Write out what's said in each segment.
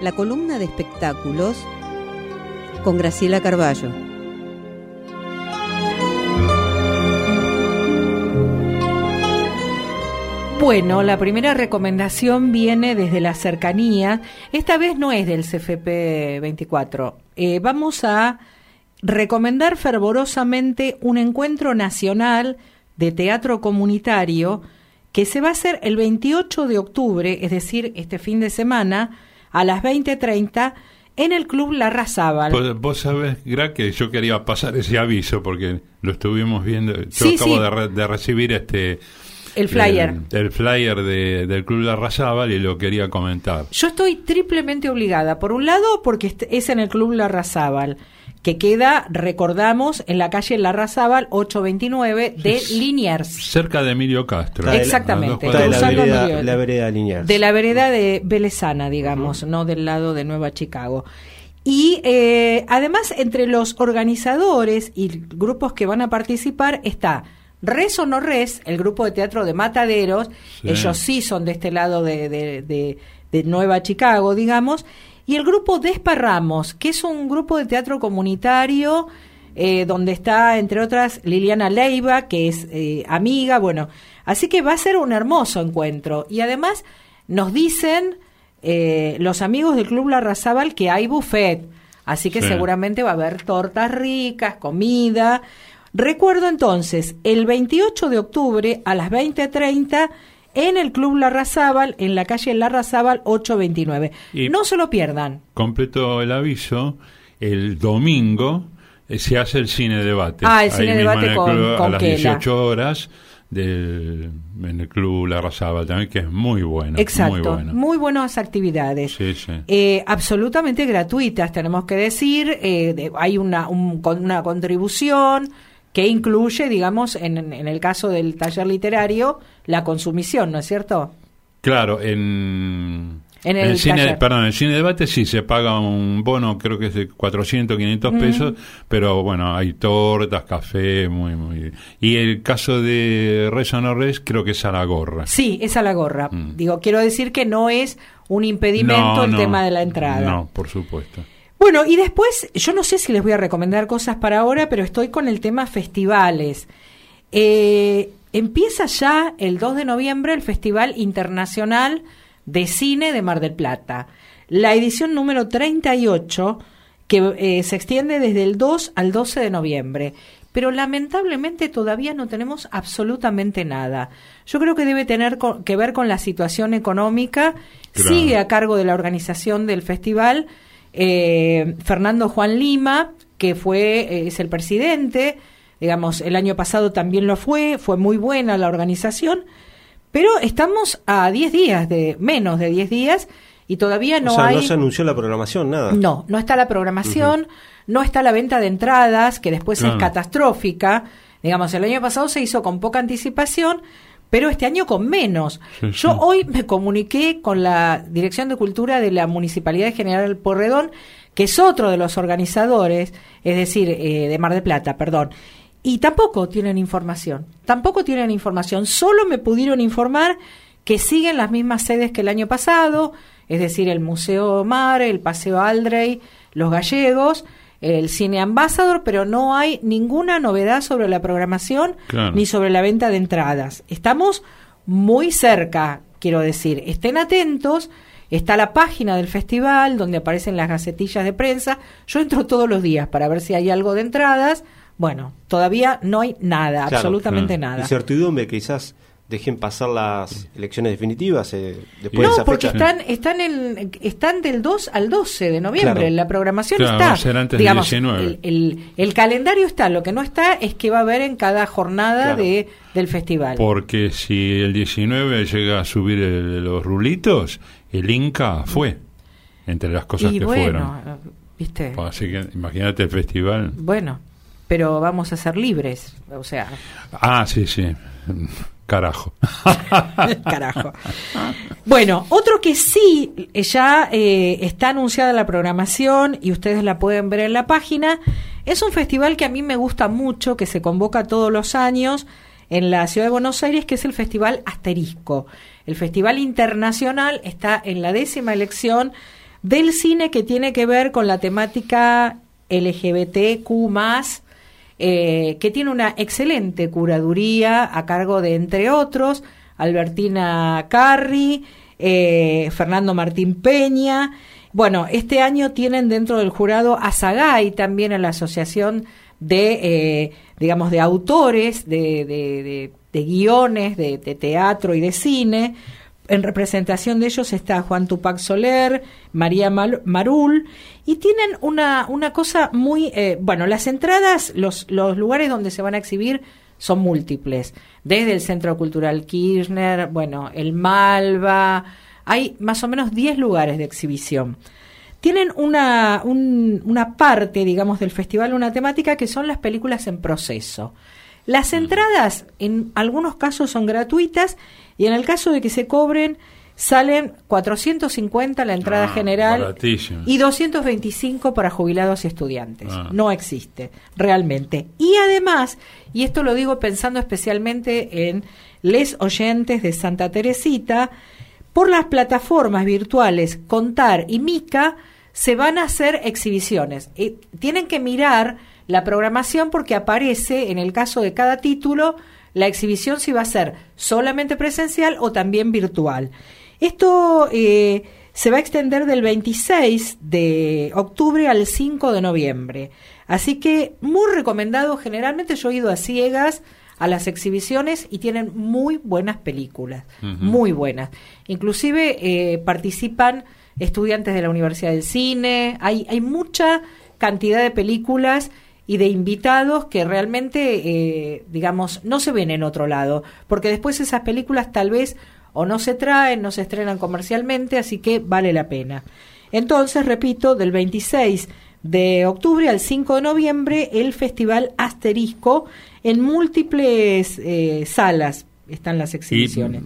la columna de espectáculos con Graciela Carballo. Bueno, la primera recomendación viene desde la cercanía. Esta vez no es del CFP 24. Vamos a recomendar fervorosamente un encuentro nacional de teatro comunitario que se va a hacer el 28 de octubre, es decir, este fin de semana, a las 20:30, en el Club Larrazábal. Pues vos sabés, Gra, que yo quería pasar ese aviso porque lo estuvimos viendo. Yo sí, acabo de recibir el flyer. El flyer del Club Larrazábal y lo quería comentar. Yo estoy triplemente obligada. Por un lado, porque es en el Club Larrazábal, que queda, recordamos, en la calle Larrazábal 829 de Liniers. Cerca de Emilio Castro. Exactamente. Está de la vereda Liniers. De la vereda de Velezana, digamos, no del lado de Nueva Chicago. Y además, entre los organizadores y grupos que van a participar está Res o no Res, el grupo de teatro de Mataderos. Sí. Ellos sí son de este lado de Nueva Chicago, digamos. Y el grupo Desparramos, que es un grupo de teatro comunitario donde está, entre otras, Liliana Leiva, que es amiga. Bueno, así que va a ser un hermoso encuentro. Y además nos dicen los amigos del Club Larrazábal que hay buffet. Así que seguramente va a haber tortas ricas, comida. Recuerdo entonces, el 28 de octubre a las 20:30 en el Club Larrazábal, en la calle Larrazábal 829. Y no se lo pierdan. Completo el aviso, el domingo se hace el cine debate. El cine debate con a las Kela. 18 horas en el Club Larrazábal también, que es muy bueno. Exacto, muy buenas actividades. Sí, sí. Absolutamente gratuitas, tenemos que decir. Hay una contribución que incluye, digamos, en el caso del taller literario, la consumición, ¿no es cierto? Claro, en el cine debate sí se paga un bono, creo que es de 400, 500 pesos, pero bueno, hay tortas, café, muy. Y el caso de Res o no Res, creo que es a la gorra. Sí, es a la gorra. Quiero decir que no es un impedimento el tema de la entrada. No, por supuesto. Bueno, y después, yo no sé si les voy a recomendar cosas para ahora, pero estoy con el tema festivales. Empieza ya el 2 de noviembre el Festival Internacional de Cine de Mar del Plata. La edición número 38, que se extiende desde el 2 al 12 de noviembre. Pero lamentablemente todavía no tenemos absolutamente nada. Yo creo que debe tener que ver con la situación económica. Claro. Sigue a cargo de la organización del festival Fernando Juan Lima, que es el presidente, digamos, el año pasado también lo fue muy buena la organización, pero estamos a 10 días, menos de 10 días, y todavía no hay... no se anunció la programación, nada. No está la programación, no está la venta de entradas, que después es catastrófica. Digamos, el año pasado se hizo con poca anticipación, pero este año con menos. Yo hoy me comuniqué con la Dirección de Cultura de la Municipalidad de General Porredón, que es otro de los organizadores, es decir, de Mar del Plata, perdón, y tampoco tienen información. Solo me pudieron informar que siguen las mismas sedes que el año pasado, es decir, el Museo Mar, el Paseo Aldrey, Los Gallegos, el Cine Ambassador, pero no hay ninguna novedad sobre la programación ni sobre la venta de entradas. Estamos muy cerca, quiero decir. Estén atentos. Está la página del festival donde aparecen las gacetillas de prensa. Yo entro todos los días para ver si hay algo de entradas. Bueno, todavía no hay nada, absolutamente nada. Incertidumbre, quizás dejen pasar las elecciones definitivas después de esa porque fecha. están del 2 al 12 de noviembre. La programación está. Va a ser antes del 19. El calendario está. Lo que no está es que va a haber en cada jornada del festival. Porque si el 19 llega a subir los rulitos, el Inca fue entre las cosas que fueron. ¿Viste? Así que imagínate el festival. Bueno, pero vamos a ser libres, o sea. Sí. Carajo. Carajo. Bueno, otro que sí ya está anunciada la programación y ustedes la pueden ver en la página, es un festival que a mí me gusta mucho, que se convoca todos los años en la ciudad de Buenos Aires, que es el Festival Asterisco. El Festival Internacional está en la 10ª edición del cine que tiene que ver con la temática LGBTQ+, que tiene una excelente curaduría a cargo de, entre otros, Albertina Carri, Fernando Martín Peña. Bueno, este año tienen dentro del jurado a Sagay, también a la asociación de, digamos, de autores de guiones, de teatro y de cine. En representación de ellos está Juan Tupac Soler, María Marul, y tienen una cosa muy... bueno, las entradas, los lugares donde se van a exhibir son múltiples, desde el Centro Cultural Kirchner, bueno, el Malva, hay más o menos 10 lugares de exhibición. Tienen una parte, digamos, del festival, una temática que son las películas en proceso. Las entradas, en algunos casos, son gratuitas, y en el caso de que se cobren, salen 450 la entrada general, baratísimo, y 225 para jubilados y estudiantes. No existe, realmente. Y además, y esto lo digo pensando especialmente en les oyentes de Santa Teresita, por las plataformas virtuales Contar y Mica se van a hacer exhibiciones. Tienen que mirar la programación porque aparece, en el caso de cada título, la exhibición si va a ser solamente presencial o también virtual. Esto se va a extender del 26 de octubre al 5 de noviembre. Así que muy recomendado. Generalmente yo he ido a ciegas a las exhibiciones y tienen muy buenas películas, muy buenas. Inclusive participan estudiantes de la Universidad del Cine. Hay mucha cantidad de películas y de invitados que realmente, digamos, no se ven en otro lado, porque después esas películas tal vez o no se traen, no se estrenan comercialmente, así que vale la pena. Entonces, repito, del 26 de octubre al 5 de noviembre, el Festival Asterisco, en múltiples salas están las exhibiciones.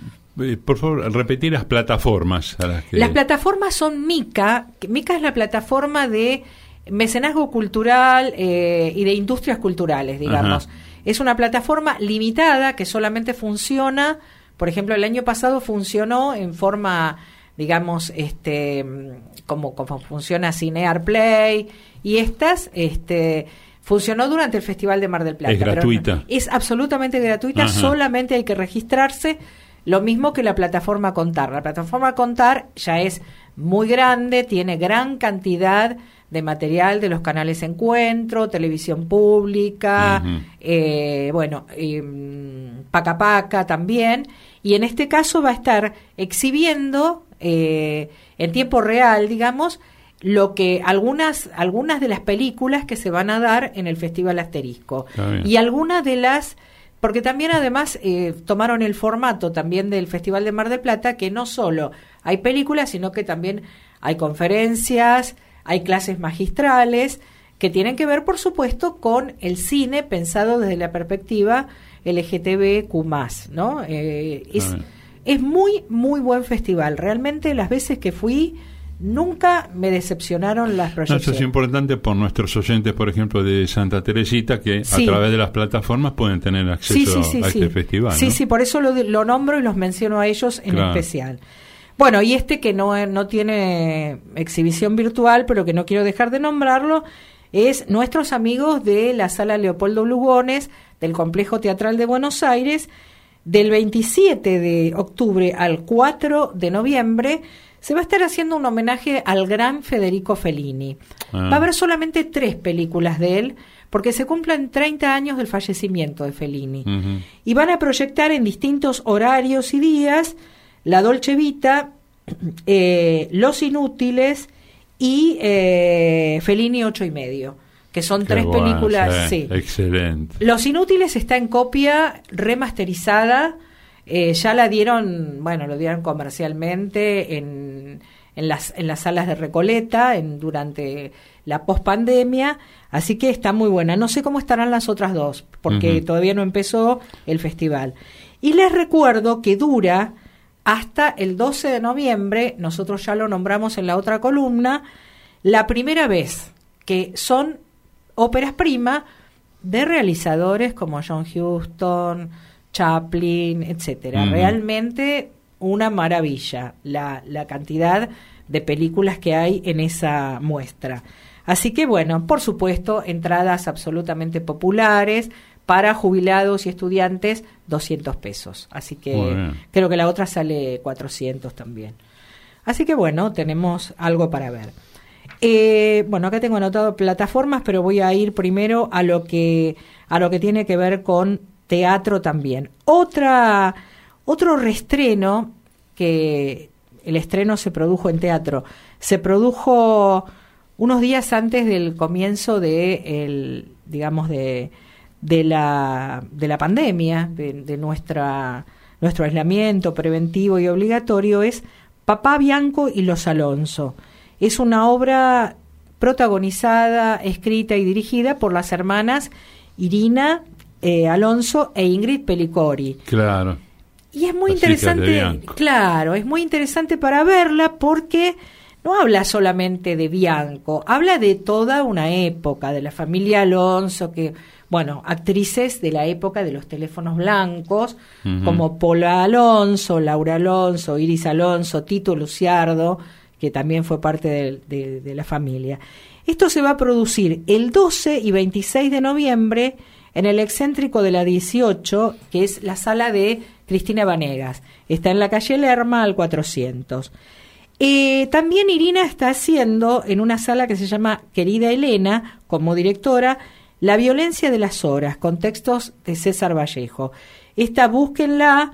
Por favor, repetir las plataformas a las que... Las plataformas son Mica. Mica es la plataforma de mecenazgo cultural y de industrias culturales, digamos. Ajá. Es una plataforma limitada que solamente funciona, por ejemplo, el año pasado funcionó en forma, digamos, como funciona Cinear Play, y estas funcionó durante el Festival de Mar del Plata. Es gratuita. Es absolutamente gratuita. Ajá. Solamente hay que registrarse, lo mismo que la plataforma Contar. La plataforma Contar ya es muy grande, tiene gran cantidad de material de los canales Encuentro, Televisión Pública, Paca Paca también, y en este caso va a estar exhibiendo en tiempo real, digamos, lo que algunas de las películas que se van a dar en el Festival Asterisco, y algunas de las, porque también además tomaron el formato también del Festival de Mar del Plata, que no solo hay películas, sino que también hay conferencias, hay clases magistrales que tienen que ver, por supuesto, con el cine pensado desde la perspectiva LGTBQ+, ¿no? Es muy, muy buen festival. Realmente las veces que fui nunca me decepcionaron las proyecciones. Eso es importante por nuestros oyentes, por ejemplo, de Santa Teresita, que a través de las plataformas pueden tener acceso a este festival. Sí, ¿no? sí, por eso lo nombro y los menciono a ellos en especial. Bueno, y que no tiene exhibición virtual, pero que no quiero dejar de nombrarlo, es nuestros amigos de la Sala Leopoldo Lugones, del Complejo Teatral de Buenos Aires. Del 27 de octubre al 4 de noviembre se va a estar haciendo un homenaje al gran Federico Fellini. Va a haber solamente 3 películas de él, porque se cumplen 30 años del fallecimiento de Fellini. Y van a proyectar en distintos horarios y días La Dolce Vita, Los Inútiles y Fellini 8 y medio, que son 3 películas. Sí. Excelente. Los Inútiles está en copia remasterizada, ya lo dieron comercialmente en las salas de Recoleta durante la pospandemia, así que está muy buena. No sé cómo estarán las otras 2, porque todavía no empezó el festival. Y les recuerdo que dura hasta el 12 de noviembre, nosotros ya lo nombramos en la otra columna, la primera vez que son óperas prima de realizadores como John Huston, Chaplin, etcétera. Realmente una maravilla la cantidad de películas que hay en esa muestra. Así que bueno, por supuesto, entradas absolutamente populares para jubilados y estudiantes, 200 pesos. Así que creo que la otra sale 400 también. Así que bueno, tenemos algo para ver. Bueno, acá tengo anotado plataformas, pero voy a ir primero a lo que tiene que ver con teatro también. Otro reestreno, que el estreno se produjo en teatro, se produjo unos días antes del comienzo de la pandemia, de nuestro aislamiento preventivo y obligatorio, es Papá Bianco y los Alonso. Es una obra protagonizada, escrita y dirigida por las hermanas Irina Alonso e Ingrid Pellicori. Claro. Y es muy interesante, claro, es muy interesante para verla porque no habla solamente de Bianco, habla de toda una época, de la familia Alonso, que, bueno, actrices de la época de los teléfonos blancos, como Paula Alonso, Laura Alonso, Iris Alonso, Tito Luciardo, que también fue parte de la familia. Esto se va a producir el 12 y 26 de noviembre en el excéntrico de la 18, que es la sala de Cristina Vanegas. Está en la calle Lerma al 400. También Irina está haciendo en una sala que se llama Querida Elena, como directora, La violencia de las horas, con textos de César Vallejo. Búsquenla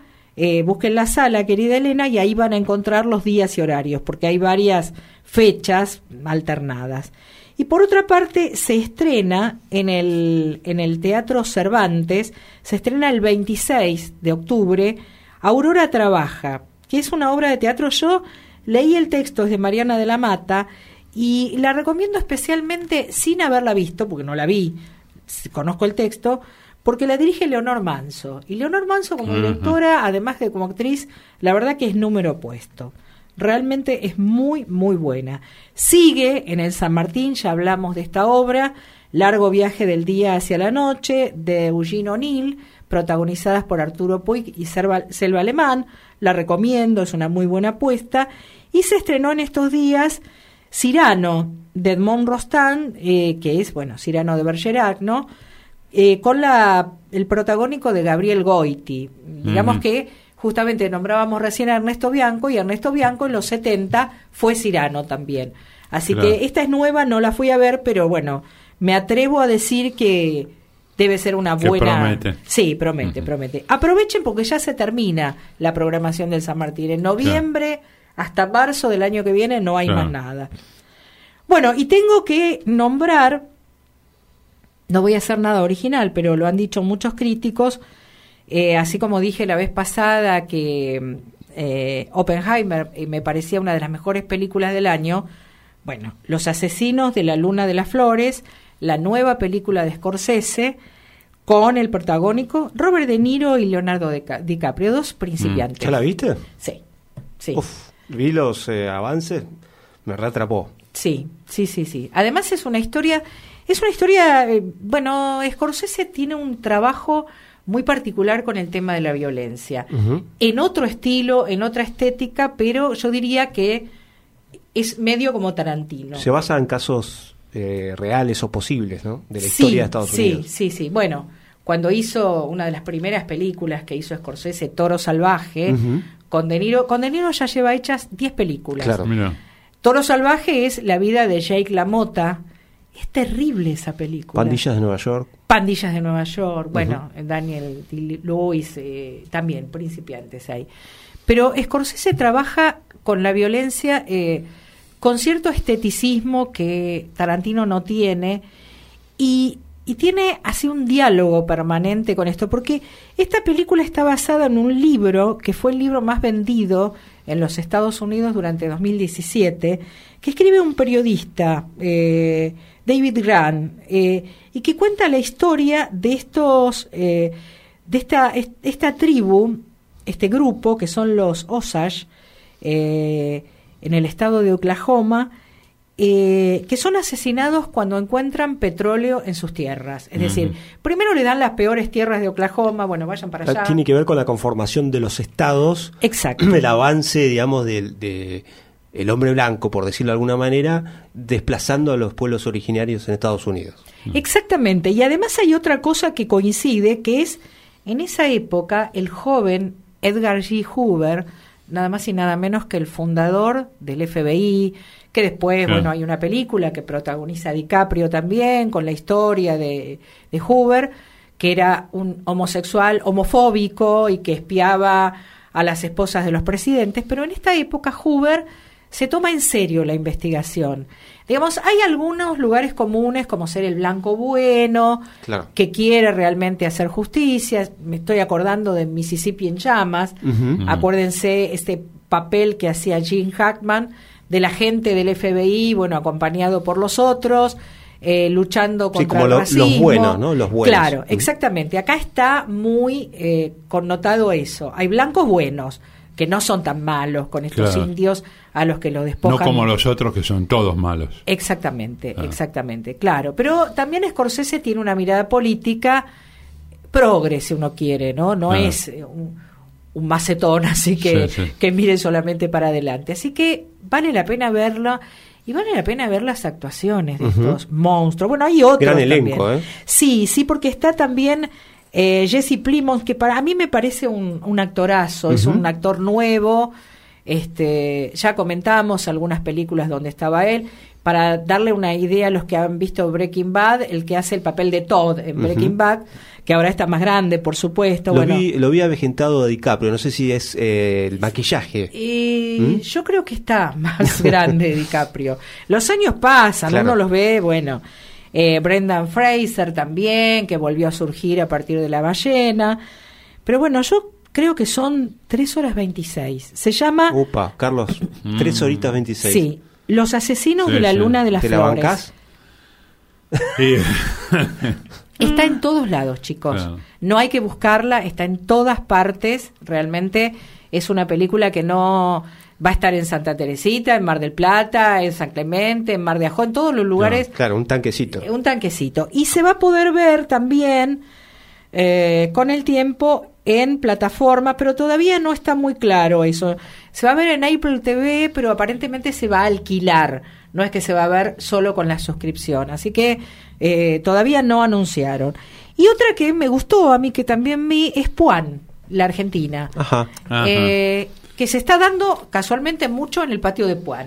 sala Querida Elena y ahí van a encontrar los días y horarios, porque hay varias fechas alternadas. Y por otra parte, se estrena en el Teatro Cervantes, se estrena el 26 de octubre, Aurora Trabaja, que es una obra de teatro. Yo leí el texto, es de Mariana de la Mata, y la recomiendo especialmente sin haberla visto, porque no la vi, conozco el texto, porque la dirige Leonor Manso. Y Leonor Manso, como directora, además de como actriz, la verdad que es número puesto. Realmente es muy, muy buena. Sigue en el San Martín, ya hablamos de esta obra, Largo viaje del día hacia la noche, de Eugene O'Neill, protagonizadas por Arturo Puig y Selva Alemán. La recomiendo, es una muy buena apuesta. Y se estrenó en estos días Cyrano, de Edmond Rostand, que es, bueno, Cyrano de Bergerac, ¿no? Con el protagónico de Gabriel Goiti. Digamos que justamente nombrábamos recién a Ernesto Bianco, y Ernesto Bianco en los 70 fue Cyrano también. Así que esta es nueva, no la fui a ver, pero bueno, me atrevo a decir que debe ser una buena... Promete. Sí, promete. Aprovechen porque ya se termina la programación del San Martín. En noviembre hasta marzo del año que viene no hay más nada. Bueno, y tengo que nombrar, no voy a hacer nada original, pero lo han dicho muchos críticos, así como dije la vez pasada que Oppenheimer me parecía una de las mejores películas del año. Bueno, Los asesinos de la luna de las flores, la nueva película de Scorsese, con el protagónico Robert De Niro y Leonardo DiCaprio, dos principiantes. ¿Ya la viste? Sí. Vi los avances, me reatrapó. Sí. Además es una historia, bueno, Scorsese tiene un trabajo muy particular con el tema de la violencia, en otro estilo, en otra estética, pero yo diría que es medio como Tarantino. Se basa en casos reales o posibles, ¿no? De la historia de Estados Unidos. Sí. Bueno, cuando hizo una de las primeras películas que hizo Scorsese, Toro Salvaje, con De Niro ya lleva hechas 10 películas. Claro. Mira. Toro Salvaje es la vida de Jake LaMotta. Es terrible esa película. Pandillas de Nueva York. Bueno, Daniel Lewis, también, principiantes ahí. Pero Scorsese trabaja con la violencia con cierto esteticismo que Tarantino no tiene, y tiene así un diálogo permanente con esto, porque esta película está basada en un libro que fue el libro más vendido en los Estados Unidos durante 2017, que escribe un periodista, David Grant, y que cuenta la historia de esta tribu, este grupo, que son los Osage, en el estado de Oklahoma, que son asesinados cuando encuentran petróleo en sus tierras. Es decir, primero le dan las peores tierras de Oklahoma, bueno, vayan para allá. Tiene que ver con la conformación de los estados. Exacto. El avance, digamos, de el hombre blanco, por decirlo de alguna manera, desplazando a los pueblos originarios en Estados Unidos. Exactamente, y además hay otra cosa que coincide, que es, en esa época, el joven Edgar G. Hoover, nada más y nada menos que el fundador del FBI, que después, bueno, hay una película que protagoniza DiCaprio también, con la historia de Hoover, que era un homosexual homofóbico y que espiaba a las esposas de los presidentes, pero en esta época Hoover se toma en serio la investigación. Digamos, hay algunos lugares comunes, como ser el blanco bueno, claro, que quiere realmente hacer justicia. Me estoy acordando de Mississippi en llamas. Acuérdense este papel que hacía Gene Hackman del agente del FBI, bueno, acompañado por los otros, luchando contra el racismo. Los buenos, ¿no? Los buenos. Claro, exactamente. Acá está muy connotado eso. Hay blancos buenos, que no son tan malos con estos indios a los que los despojan. No como los otros, que son todos malos. Exactamente, exactamente, claro. Pero también Scorsese tiene una mirada política progre, si uno quiere, ¿no? No es un macetón, así que mire solamente para adelante. Así que vale la pena verla, y vale la pena ver las actuaciones de estos monstruos. Bueno, hay otros gran también. Elenco, Sí, porque está también Jesse Plemons, que a mí me parece un actorazo, es un actor nuevo. Ya comentamos algunas películas donde estaba él. Para darle una idea a los que han visto Breaking Bad, el que hace el papel de Todd en Breaking Bad, que ahora está más grande, por supuesto. Lo vi avejentado a DiCaprio, no sé si es el maquillaje. Yo creo que está más grande DiCaprio. Los años pasan, claro, uno los ve, bueno. Brendan Fraser también, que volvió a surgir a partir de La ballena. Pero bueno, yo creo que son 3 horas 26. Se llama... Carlos, 3 horitas 26. Sí, Los asesinos de la luna de las ¿Te flores. la bancás? Sí. Está en todos lados, chicos. Claro. No hay que buscarla, está en todas partes. Realmente es una película que no... Va a estar en Santa Teresita, en Mar del Plata, en San Clemente, en Mar de Ajó, en todos los lugares. Claro, un tanquecito. Un tanquecito. Y se va a poder ver también con el tiempo en plataforma, pero todavía no está muy claro eso. Se va a ver en Apple TV, pero aparentemente se va a alquilar. No es que se va a ver solo con la suscripción. Así que todavía no anunciaron. Y otra que me gustó a mí, que también vi, es Puan, la Argentina. Ajá. Que se está dando casualmente mucho en el patio de Puan.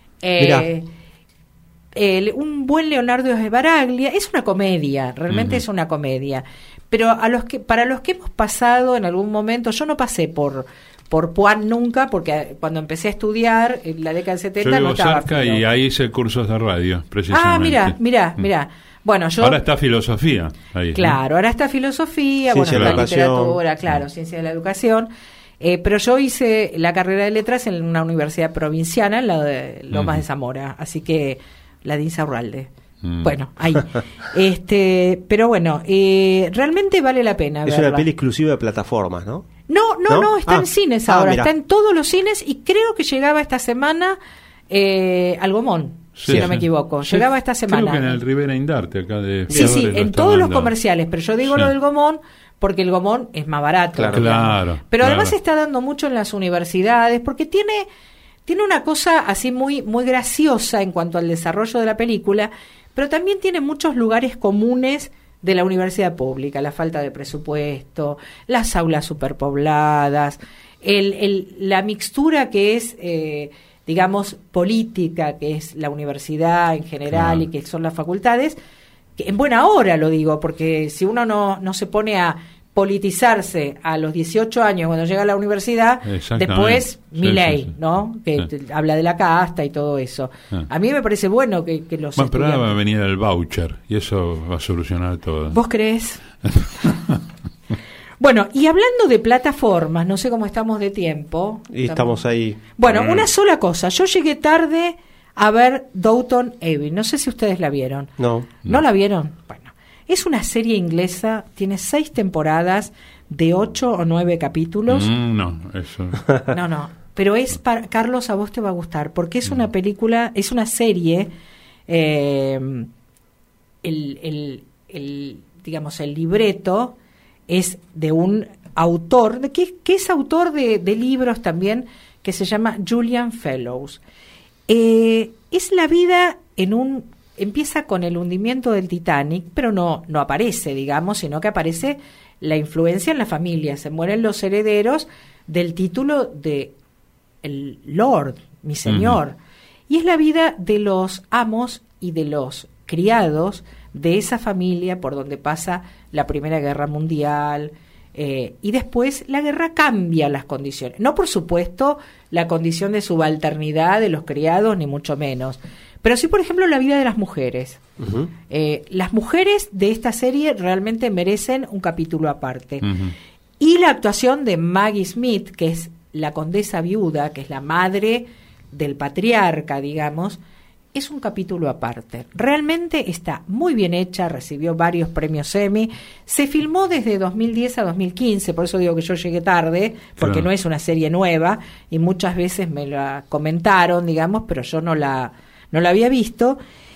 Un buen Leonardo Sbaraglia, es una comedia, realmente es una comedia, pero para los que hemos pasado en algún momento, yo no pasé por Puan nunca, porque cuando empecé a estudiar en la década del 70 yo vivo no estaba cerca y ahí hice cursos de radio, precisamente. Mira. Bueno, ahora está filosofía ahí. Claro, ahora está filosofía, ciencia bueno, de la literatura, claro, ciencia de la educación. Pero yo hice la carrera de letras en una universidad provinciana, en la de Lomas de Zamora, así que la de Insaurralde. Bueno, ahí. Pero bueno, realmente vale la pena verla. Es una peli exclusiva de plataformas, ¿no? No, está en cines ahora, está en todos los cines, y creo que llegaba esta semana al Gomón, si no me equivoco. Llegaba esta semana. Creo que en el Rivera Indarte, acá de... Sí, en todos los comerciales, pero yo digo lo del Gomón porque el Gomón es más barato. Claro. Pero además se está dando mucho en las universidades, porque tiene una cosa así muy, muy graciosa en cuanto al desarrollo de la película, pero también tiene muchos lugares comunes de la universidad pública: la falta de presupuesto, las aulas superpobladas, la mixtura que es, digamos, política, que es la universidad en general y que son las facultades. En buena hora lo digo, porque si uno no se pone a politizarse a los 18 años cuando llega a la universidad, después Milei, ¿no? Que habla de la casta y todo eso. A mí me parece bueno que los estudiantes... Pero ahora va a venir el voucher y eso va a solucionar todo. ¿Vos crees? Bueno, y hablando de plataformas, no sé cómo estamos de tiempo. Y estamos ahí. Bueno, una sola cosa. Yo llegué tarde a ver Downton Abbey. No sé si ustedes la vieron. ¿No la vieron? Bueno, es una serie inglesa, tiene 6 temporadas de 8 o 9 capítulos. No, eso. No, pero Carlos, a vos te va a gustar, porque es una película, es una serie, digamos, el libreto es de un autor, que es autor de libros también, que se llama Julian Fellowes. Es la vida empieza con el hundimiento del Titanic, pero no aparece, digamos, sino que aparece la influencia en la familia. Se mueren los herederos del título de el Lord, mi señor. Y es la vida de los amos y de los criados de esa familia por donde pasa la Primera Guerra Mundial, y después la guerra cambia las condiciones. No, por supuesto, la condición de subalternidad de los criados, ni mucho menos. Pero sí, por ejemplo, la vida de las mujeres. Las mujeres de esta serie realmente merecen un capítulo aparte. Y la actuación de Maggie Smith, que es la condesa viuda, que es la madre del patriarca, digamos, es un capítulo aparte. Realmente está muy bien hecha, recibió varios premios Emmy. Se filmó desde 2010 a 2015, por eso digo que yo llegué tarde, porque no es una serie nueva, y muchas veces me la comentaron, digamos, pero yo no la había visto.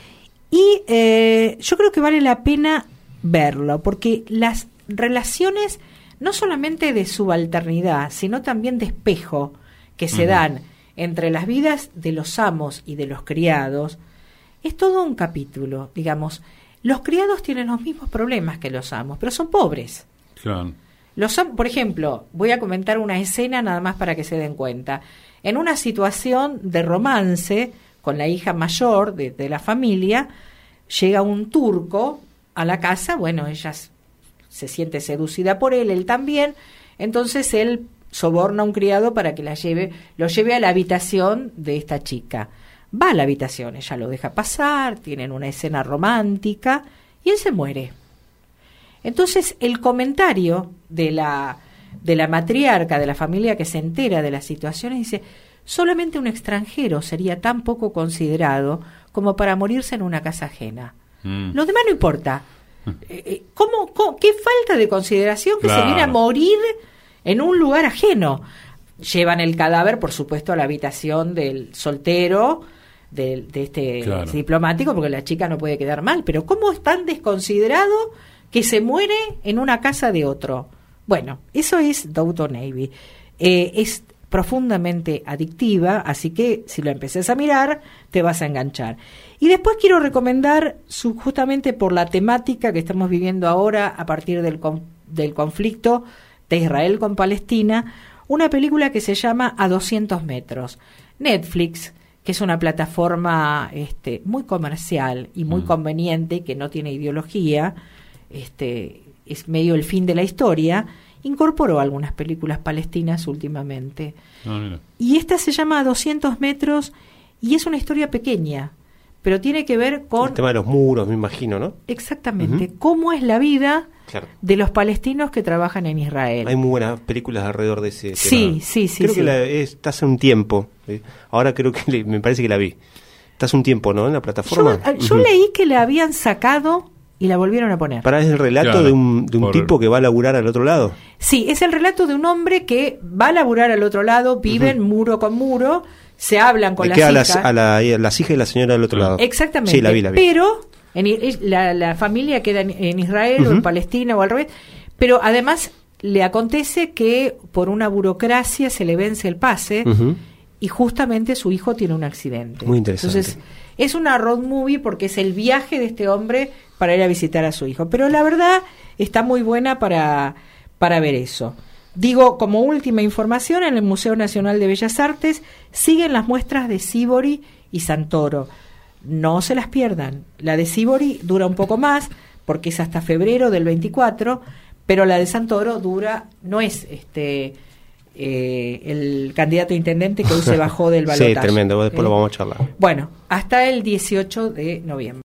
Y yo creo que vale la pena verlo, porque las relaciones, no solamente de subalternidad, sino también de espejo, que se dan entre las vidas de los amos y de los criados, es todo un capítulo, digamos. Los criados tienen los mismos problemas que los amos, pero son pobres. Claro. Por ejemplo, voy a comentar una escena nada más para que se den cuenta. En una situación de romance con la hija mayor de la familia, llega un turco a la casa, bueno, ella se siente seducida por él también, entonces él soborna a un criado para que lo lleve a la habitación de esta chica. Va a la habitación, ella lo deja pasar, tienen una escena romántica y él se muere. Entonces el comentario de la matriarca de la familia que se entera de las situaciones dice: solamente un extranjero sería tan poco considerado como para morirse en una casa ajena. Lo demás no importa. ¿Qué falta de consideración que se viene a morir en un lugar ajeno? Llevan el cadáver, por supuesto, a la habitación del soltero, de este diplomático, porque la chica no puede quedar mal. Pero ¿cómo es tan desconsiderado que se muere en una casa de otro? Bueno, eso es Downton Abbey. Es profundamente adictiva, así que si lo empecés a mirar, te vas a enganchar. Y después quiero recomendar, justamente por la temática que estamos viviendo ahora a partir del conflicto de Israel con Palestina, una película que se llama A 200 metros. Netflix, que es una plataforma muy comercial y muy conveniente, que no tiene ideología, es medio el fin de la historia, incorporó algunas películas palestinas últimamente. Y esta se llama A 200 metros y es una historia pequeña, pero tiene que ver con... El tema de los muros, me imagino, ¿no? Exactamente. Cómo es la vida de los palestinos que trabajan en Israel. Hay muy buenas películas alrededor de ese tema. Sí. Creo que está hace un tiempo. Ahora creo que me parece que la vi. Está hace un tiempo, ¿no? En la plataforma. Yo leí que la habían sacado y la volvieron a poner. ¿Para es el relato de un tipo que va a laburar al otro lado? Sí, es el relato de un hombre que va a laburar al otro lado, viven muro con muro, se hablan con las hijas. Las hijas y la señora del otro lado. Exactamente. Sí, la vi. Pero la familia queda en Israel o en Palestina o al revés. Pero además le acontece que por una burocracia se le vence el pase y justamente su hijo tiene un accidente. Muy interesante. Entonces es una road movie porque es el viaje de este hombre para ir a visitar a su hijo. Pero la verdad está muy buena para ver eso. Digo, como última información, en el Museo Nacional de Bellas Artes siguen las muestras de Sívori y Santoro. No se las pierdan. La de Sívori dura un poco más, porque es hasta febrero del 24, pero la de Santoro no es el candidato a intendente que hoy se bajó del balotaje. Sí, tremendo, después lo vamos a charlar. Bueno, hasta el 18 de noviembre.